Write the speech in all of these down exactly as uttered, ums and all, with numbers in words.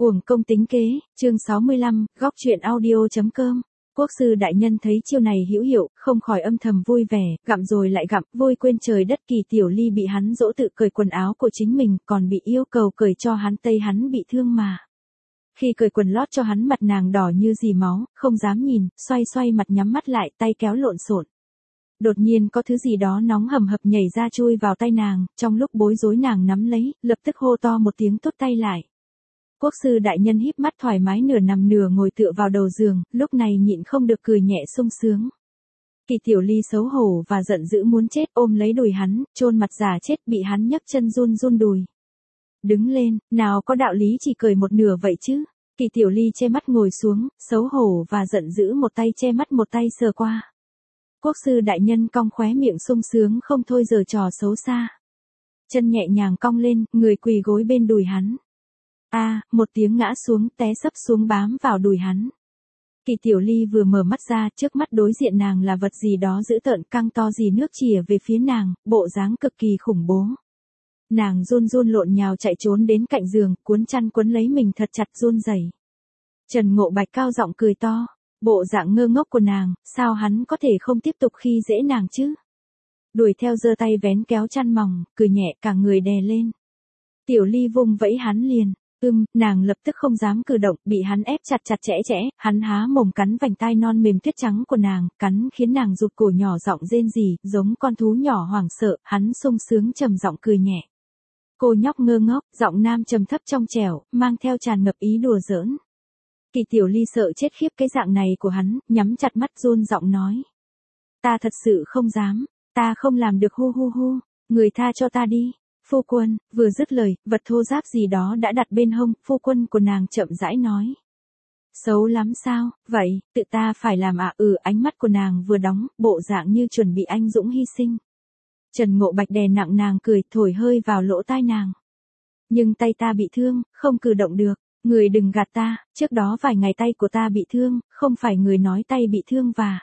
Uổng công tính kế, chương sáu mươi lăm, góc truyện audio.com. Quốc sư đại nhân thấy chiêu này hữu hiệu, không khỏi âm thầm vui vẻ, gặm rồi lại gặm, vui quên trời đất. Kỳ Tiểu Ly bị hắn dỗ tự cởi quần áo của chính mình, còn bị yêu cầu cởi cho hắn tây hắn bị thương mà. Khi cởi quần lót cho hắn, mặt nàng đỏ như dì máu, không dám nhìn, xoay xoay mặt nhắm mắt lại, tay kéo lộn xộn. Đột nhiên có thứ gì đó nóng hầm hập nhảy ra chui vào tay nàng, trong lúc bối rối nàng nắm lấy, lập tức hô to một tiếng tốt tay lại. Quốc sư đại nhân híp mắt thoải mái nửa nằm nửa ngồi tựa vào đầu giường, lúc này nhịn không được cười nhẹ sung sướng. Kỳ Tiểu Ly xấu hổ và giận dữ muốn chết, ôm lấy đùi hắn, chôn mặt giả chết, bị hắn nhấc chân run run đùi. Đứng lên, nào có đạo lý chỉ cười một nửa vậy chứ. Kỳ Tiểu Ly che mắt ngồi xuống, xấu hổ và giận dữ một tay che mắt một tay sờ qua. Quốc sư đại nhân cong khóe miệng sung sướng không thôi giở trò xấu xa. Chân nhẹ nhàng cong lên, người quỳ gối bên đùi hắn. A, à, một tiếng ngã xuống, té sấp xuống bám vào đùi hắn. Kỳ Tiểu Ly vừa mở mắt ra, trước mắt đối diện nàng là vật gì đó dữ tợn căng to dì nước chìa về phía nàng, bộ dáng cực kỳ khủng bố. Nàng run run lộn nhào chạy trốn đến cạnh giường, cuốn chăn quấn lấy mình thật chặt run rẩy. Trần Ngộ Bạch cao giọng cười to, bộ dạng ngơ ngốc của nàng, sao hắn có thể không tiếp tục khi dễ nàng chứ? Đuổi theo giơ tay vén kéo chăn mỏng, cười nhẹ cả người đè lên. Tiểu Ly vung vẫy hắn liền. Ưm, nàng lập tức không dám cử động, bị hắn ép chặt chặt chẽ chẽ, hắn há mồm cắn vành tai non mềm tuyết trắng của nàng, cắn khiến nàng rụt cổ nhỏ giọng rên rỉ, giống con thú nhỏ hoảng sợ, hắn sung sướng trầm giọng cười nhẹ. Cô nhóc ngơ ngốc, giọng nam trầm thấp trong trẻo, mang theo tràn ngập ý đùa giỡn. Kỳ Tiểu Ly sợ chết khiếp cái dạng này của hắn, nhắm chặt mắt run giọng nói. Ta thật sự không dám, ta không làm được hu hu hu, người tha cho ta đi. Phu quân, vừa dứt lời, vật thô ráp gì đó đã đặt bên hông, phu quân của nàng chậm rãi nói. Xấu lắm sao, vậy, tự ta phải làm à? Ừ, ánh mắt của nàng vừa đóng, bộ dạng như chuẩn bị anh dũng hy sinh. Trần Ngộ Bạch đè nặng nàng cười, thổi hơi vào lỗ tai nàng. Nhưng tay ta bị thương, không cử động được, người đừng gạt ta, trước đó vài ngày tay của ta bị thương, không phải người nói tay bị thương và...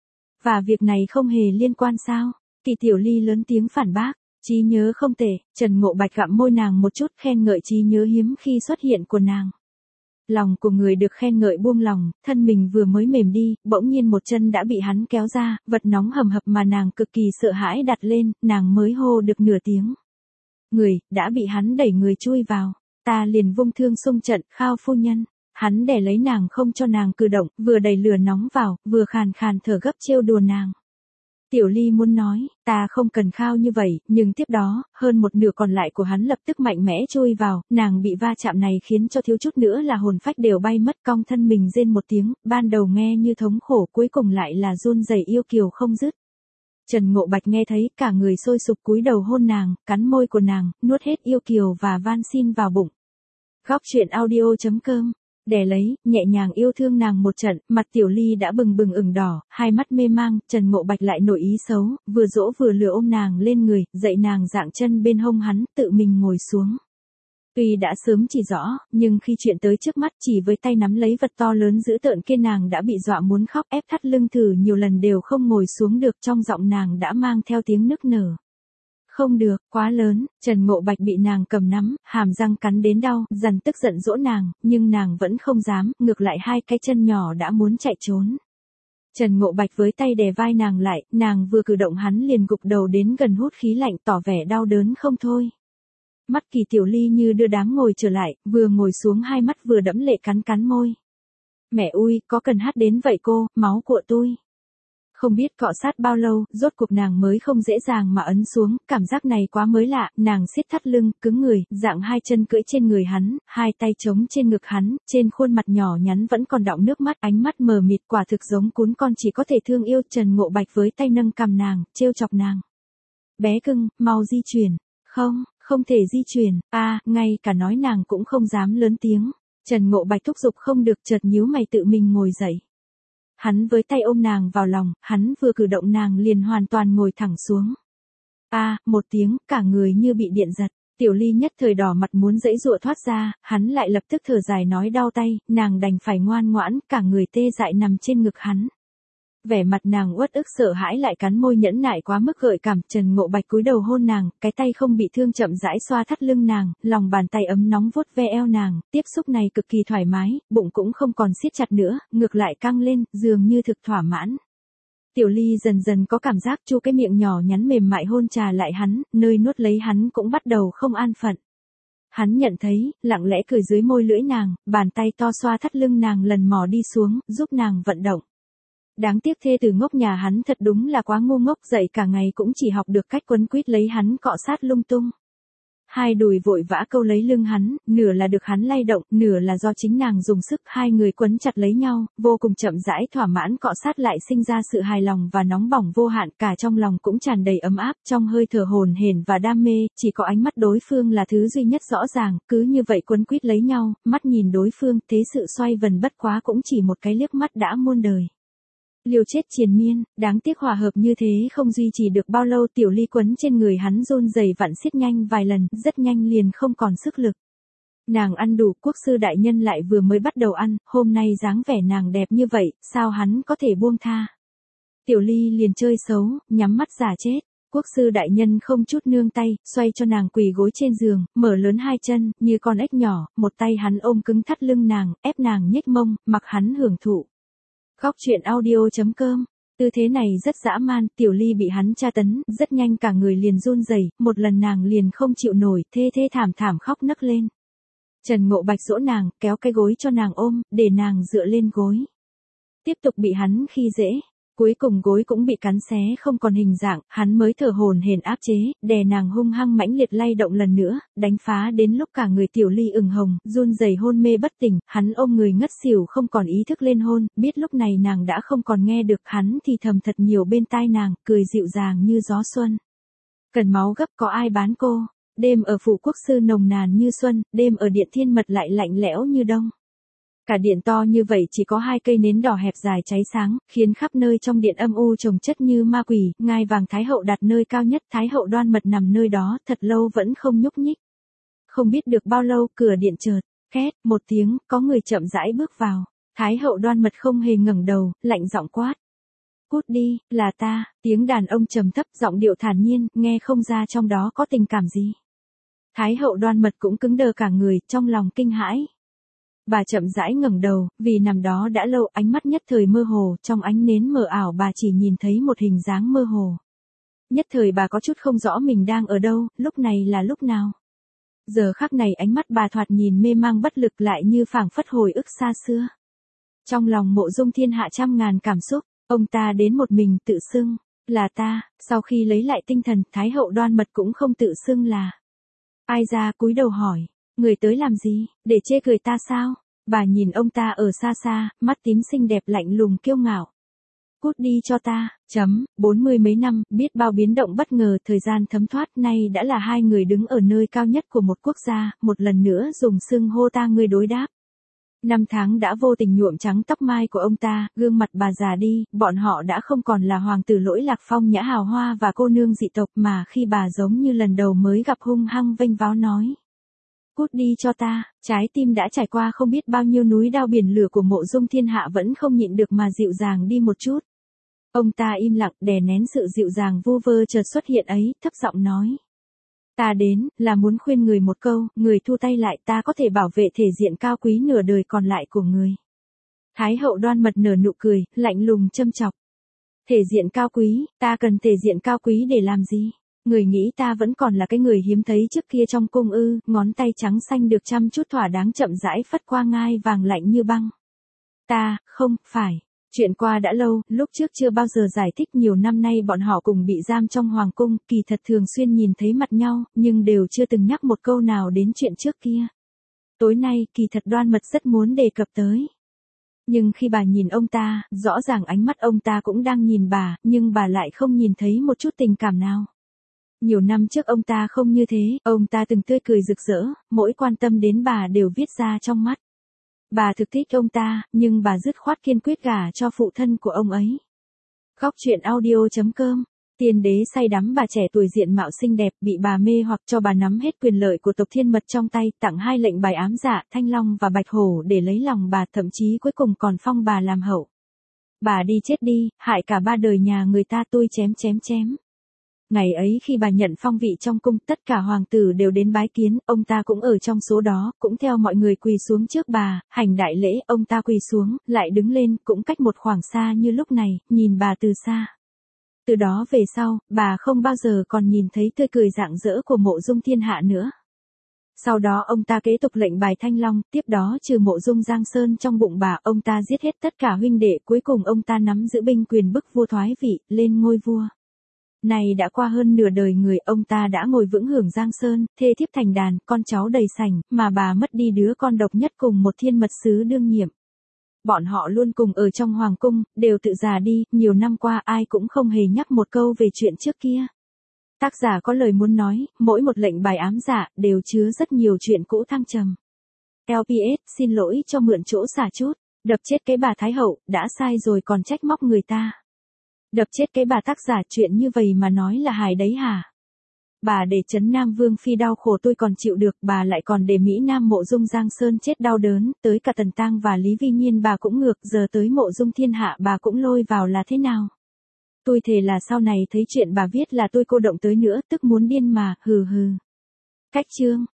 Và việc này không hề liên quan sao? Kỳ Tiểu Ly lớn tiếng phản bác. Trí nhớ không tệ, Trần Ngộ Bạch gặm môi nàng một chút khen ngợi trí nhớ hiếm khi xuất hiện của nàng. Lòng của người được khen ngợi buông lòng, thân mình vừa mới mềm đi, bỗng nhiên một chân đã bị hắn kéo ra, vật nóng hầm hập mà nàng cực kỳ sợ hãi đặt lên, nàng mới hô được nửa tiếng. Người, đã bị hắn đẩy người chui vào, ta liền vung thương xung trận, khao phu nhân. Hắn đè lấy nàng không cho nàng cử động, vừa đẩy lửa nóng vào, vừa khàn khàn thở gấp trêu đùa nàng. Tiểu Ly muốn nói, ta không cần khao như vậy, nhưng tiếp đó, hơn một nửa còn lại của hắn lập tức mạnh mẽ chui vào, nàng bị va chạm này khiến cho thiếu chút nữa là hồn phách đều bay mất, cong thân mình rên một tiếng, ban đầu nghe như thống khổ, cuối cùng lại là run rẩy yêu kiều không dứt. Trần Ngộ Bạch nghe thấy, cả người sôi sục cúi đầu hôn nàng, cắn môi của nàng, nuốt hết yêu kiều và van xin vào bụng. Góc truyện audio.com. Đè lấy, nhẹ nhàng yêu thương nàng một trận, mặt Tiểu Ly đã bừng bừng ửng đỏ, hai mắt mê mang, Trần Ngộ Bạch lại nổi ý xấu, vừa dỗ vừa lừa ôm nàng lên người, dậy nàng dạng chân bên hông hắn, tự mình ngồi xuống. Tuy đã sớm chỉ rõ, nhưng khi chuyện tới trước mắt chỉ với tay nắm lấy vật to lớn dữ tợn kia nàng đã bị dọa muốn khóc, ép thắt lưng thử nhiều lần đều không ngồi xuống được, trong giọng nàng đã mang theo tiếng nức nở. Không được, quá lớn, Trần Ngộ Bạch bị nàng cầm nắm, hàm răng cắn đến đau, dằn tức giận dỗ nàng, nhưng nàng vẫn không dám, ngược lại hai cái chân nhỏ đã muốn chạy trốn. Trần Ngộ Bạch với tay đè vai nàng lại, nàng vừa cử động hắn liền gục đầu đến gần hút khí lạnh tỏ vẻ đau đớn không thôi. Mắt Kỳ Tiểu Ly như đưa đám ngồi trở lại, vừa ngồi xuống hai mắt vừa đẫm lệ cắn cắn môi. Mẹ ui, có cần hát đến vậy cô, máu của tôi. Không biết cọ sát bao lâu, rốt cuộc nàng mới không dễ dàng mà ấn xuống, cảm giác này quá mới lạ, nàng siết thắt lưng, cứng người, dạng hai chân cưỡi trên người hắn, hai tay chống trên ngực hắn, trên khuôn mặt nhỏ nhắn vẫn còn đọng nước mắt, ánh mắt mờ mịt quả thực giống cún con chỉ có thể thương yêu. Trần Ngộ Bạch với tay nâng cằm nàng, trêu chọc nàng. Bé cưng, mau di chuyển. Không, không thể di chuyển, a à, ngay cả nói nàng cũng không dám lớn tiếng. Trần Ngộ Bạch thúc giục không được chợt nhíu mày tự mình ngồi dậy. Hắn với tay ôm nàng vào lòng, hắn vừa cử động nàng liền hoàn toàn ngồi thẳng xuống. A, à, một tiếng, cả người như bị điện giật, Tiểu Ly nhất thời đỏ mặt muốn giãy giụa thoát ra, hắn lại lập tức thở dài nói đau tay, nàng đành phải ngoan ngoãn, cả người tê dại nằm trên ngực hắn. Vẻ mặt nàng uất ức sợ hãi lại cắn môi nhẫn nại quá mức gợi cảm, Trần Ngộ Bạch cúi đầu hôn nàng, cái tay không bị thương chậm rãi xoa thắt lưng nàng, lòng bàn tay ấm nóng vuốt ve eo nàng, tiếp xúc này cực kỳ thoải mái, bụng cũng không còn siết chặt nữa, ngược lại căng lên, dường như thực thỏa mãn. Tiểu Ly dần dần có cảm giác chu cái miệng nhỏ nhắn mềm mại hôn trà lại hắn, nơi nuốt lấy hắn cũng bắt đầu không an phận. Hắn nhận thấy, lặng lẽ cười dưới môi lưỡi nàng, bàn tay to xoa thắt lưng nàng lần mò đi xuống, giúp nàng vận động. Đáng tiếc thê từ ngốc nhà hắn thật đúng là quá ngu ngốc, dậy cả ngày cũng chỉ học được cách quấn quýt lấy hắn cọ sát lung tung. Hai đùi vội vã câu lấy lưng hắn, nửa là được hắn lay động, nửa là do chính nàng dùng sức, hai người quấn chặt lấy nhau, vô cùng chậm rãi thỏa mãn cọ sát lại sinh ra sự hài lòng và nóng bỏng vô hạn, cả trong lòng cũng tràn đầy ấm áp, trong hơi thở hồn hển và đam mê, chỉ có ánh mắt đối phương là thứ duy nhất rõ ràng, cứ như vậy quấn quýt lấy nhau, mắt nhìn đối phương, thế sự xoay vần bất quá cũng chỉ một cái liếc mắt đã muôn đời. Liều chết triền miên, đáng tiếc hòa hợp như thế không duy trì được bao lâu, Tiểu Ly quấn trên người hắn run rẩy vặn xiết nhanh vài lần, rất nhanh liền không còn sức lực. Nàng ăn đủ, quốc sư đại nhân lại vừa mới bắt đầu ăn, hôm nay dáng vẻ nàng đẹp như vậy, sao hắn có thể buông tha. Tiểu Ly liền chơi xấu, nhắm mắt giả chết. Quốc sư đại nhân không chút nương tay, xoay cho nàng quỳ gối trên giường, mở lớn hai chân, như con ếch nhỏ, một tay hắn ôm cứng thắt lưng nàng, ép nàng nhếch mông, mặc hắn hưởng thụ. Góc truyện audio.com. Tư thế này rất dã man, Tiểu Ly bị hắn tra tấn, rất nhanh cả người liền run rẩy, một lần nàng liền không chịu nổi, thê thê thảm thảm khóc nấc lên. Trần Ngộ Bạch dỗ nàng, kéo cái gối cho nàng ôm, để nàng dựa lên gối. Tiếp tục bị hắn khi dễ. Cuối cùng gối cũng bị cắn xé không còn hình dạng, hắn mới thở hổn hển áp chế, đè nàng hung hăng mãnh liệt lay động lần nữa, đánh phá đến lúc cả người Tiểu Ly ửng hồng, run rẩy hôn mê bất tỉnh, hắn ôm người ngất xỉu không còn ý thức lên hôn, biết lúc này nàng đã không còn nghe được, hắn thì thầm thật nhiều bên tai nàng, cười dịu dàng như gió xuân. Cần máu gấp có ai bán cô, đêm ở phủ quốc sư nồng nàn như xuân, đêm ở điện thiên mật lại lạnh lẽo như đông. Cả điện to như vậy chỉ có hai cây nến đỏ hẹp dài cháy sáng, khiến khắp nơi trong điện âm u chồng chất như ma quỷ, ngai vàng Thái hậu đặt nơi cao nhất, Thái hậu Đoan Mật nằm nơi đó, thật lâu vẫn không nhúc nhích. Không biết được bao lâu, cửa điện chợt két một tiếng, có người chậm rãi bước vào. Thái hậu Đoan Mật không hề ngẩng đầu, lạnh giọng quát: "Cút đi, là ta." Tiếng đàn ông trầm thấp, giọng điệu thản nhiên, nghe không ra trong đó có tình cảm gì. Thái hậu Đoan Mật cũng cứng đờ cả người, trong lòng kinh hãi. Bà chậm rãi ngẩng đầu, vì nằm đó đã lâu, ánh mắt nhất thời mơ hồ, trong ánh nến mờ ảo bà chỉ nhìn thấy một hình dáng mơ hồ. Nhất thời bà có chút không rõ mình đang ở đâu, lúc này là lúc nào. Giờ khắc này ánh mắt bà thoạt nhìn mê mang bất lực, lại như phảng phất hồi ức xa xưa. Trong lòng Mộ Dung Thiên Hạ trăm ngàn cảm xúc, ông ta đến một mình tự xưng là ta, sau khi lấy lại tinh thần, Thái hậu Đoan Mật cũng không tự xưng là ai ra, cúi đầu hỏi: "Người tới làm gì, để chê cười ta sao?" Bà nhìn ông ta ở xa xa, mắt tím xinh đẹp lạnh lùng kiêu ngạo. "Cút đi cho ta." Chấm, bốn mươi mấy năm, biết bao biến động bất ngờ, thời gian thấm thoát, nay đã là hai người đứng ở nơi cao nhất của một quốc gia, một lần nữa dùng xưng hô ta ngươi đối đáp. Năm tháng đã vô tình nhuộm trắng tóc mai của ông ta, gương mặt bà già đi, bọn họ đã không còn là hoàng tử lỗi lạc phong nhã hào hoa và cô nương dị tộc, mà khi bà giống như lần đầu mới gặp hung hăng vênh váo nói: "Cút đi cho ta." Trái tim đã trải qua không biết bao nhiêu núi đao biển lửa của Mộ Dung Thiên Hạ vẫn không nhịn được mà dịu dàng đi một chút. Ông ta im lặng, đè nén sự dịu dàng vu vơ chợt xuất hiện ấy, thấp giọng nói: "Ta đến, là muốn khuyên người một câu, người thu tay lại, ta có thể bảo vệ thể diện cao quý nửa đời còn lại của người." Thái hậu Đoan Mật nở nụ cười, lạnh lùng châm chọc: "Thể diện cao quý, ta cần thể diện cao quý để làm gì? Người nghĩ ta vẫn còn là cái người hiếm thấy trước kia trong cung ư?" Ngón tay trắng xanh được chăm chút thỏa đáng chậm rãi phất qua ngai vàng lạnh như băng. "Ta, không, phải. Chuyện qua đã lâu, lúc trước chưa bao giờ giải thích, nhiều năm nay bọn họ cùng bị giam trong hoàng cung, kỳ thật thường xuyên nhìn thấy mặt nhau, nhưng đều chưa từng nhắc một câu nào đến chuyện trước kia. Tối nay, kỳ thật Đoan Mật rất muốn đề cập tới. Nhưng khi bà nhìn ông ta, rõ ràng ánh mắt ông ta cũng đang nhìn bà, nhưng bà lại không nhìn thấy một chút tình cảm nào. Nhiều năm trước ông ta không như thế, ông ta từng tươi cười rực rỡ, mỗi quan tâm đến bà đều viết ra trong mắt. Bà thực thích ông ta, nhưng bà dứt khoát kiên quyết gả cho phụ thân của ông ấy. Góc truyện audio.com. Tiên đế say đắm bà trẻ tuổi diện mạo xinh đẹp, bị bà mê hoặc cho bà nắm hết quyền lợi của tộc Thiên Mật trong tay, tặng hai lệnh bài ám dạ, Thanh Long và Bạch Hổ để lấy lòng bà, thậm chí cuối cùng còn phong bà làm hậu. Bà đi chết đi, hại cả ba đời nhà người ta, tôi chém chém chém. Ngày ấy khi bà nhận phong vị trong cung, tất cả hoàng tử đều đến bái kiến, ông ta cũng ở trong số đó, cũng theo mọi người quỳ xuống trước bà, hành đại lễ, ông ta quỳ xuống, lại đứng lên, cũng cách một khoảng xa như lúc này, nhìn bà từ xa. Từ đó về sau, bà không bao giờ còn nhìn thấy tươi cười rạng rỡ của Mộ Dung Thiên Hạ nữa. Sau đó ông ta kế tục lệnh bài Thanh Long, tiếp đó trừ Mộ Dung Giang Sơn trong bụng bà, ông ta giết hết tất cả huynh đệ, cuối cùng ông ta nắm giữ binh quyền bức vua thoái vị, lên ngôi vua. Này đã qua hơn nửa đời người, ông ta đã ngồi vững hưởng Giang Sơn, thê thiếp thành đàn, con cháu đầy sành, mà bà mất đi đứa con độc nhất cùng một thiên mật sứ đương nhiệm. Bọn họ luôn cùng ở trong hoàng cung, đều tự già đi, nhiều năm qua ai cũng không hề nhắc một câu về chuyện trước kia. Tác giả có lời muốn nói, mỗi một lệnh bài ám dạ, đều chứa rất nhiều chuyện cũ thăng trầm. lờ pê ét, xin lỗi cho mượn chỗ xả chút, đập chết cái bà Thái Hậu, đã sai rồi còn trách móc người ta. Đập chết cái bà tác giả, chuyện như vậy mà nói là hài đấy hả? Bà để Trấn Nam Vương Phi đau khổ tôi còn chịu được, bà lại còn để Mỹ Nam Mộ Dung Giang Sơn chết đau đớn, tới cả Tần Tang và Lý Vi Nhiên bà cũng ngược, giờ tới Mộ Dung Thiên Hạ bà cũng lôi vào là thế nào? Tôi thề là sau này thấy chuyện bà viết là tôi cô động tới nữa, tức muốn điên mà, hừ hừ. Cách chương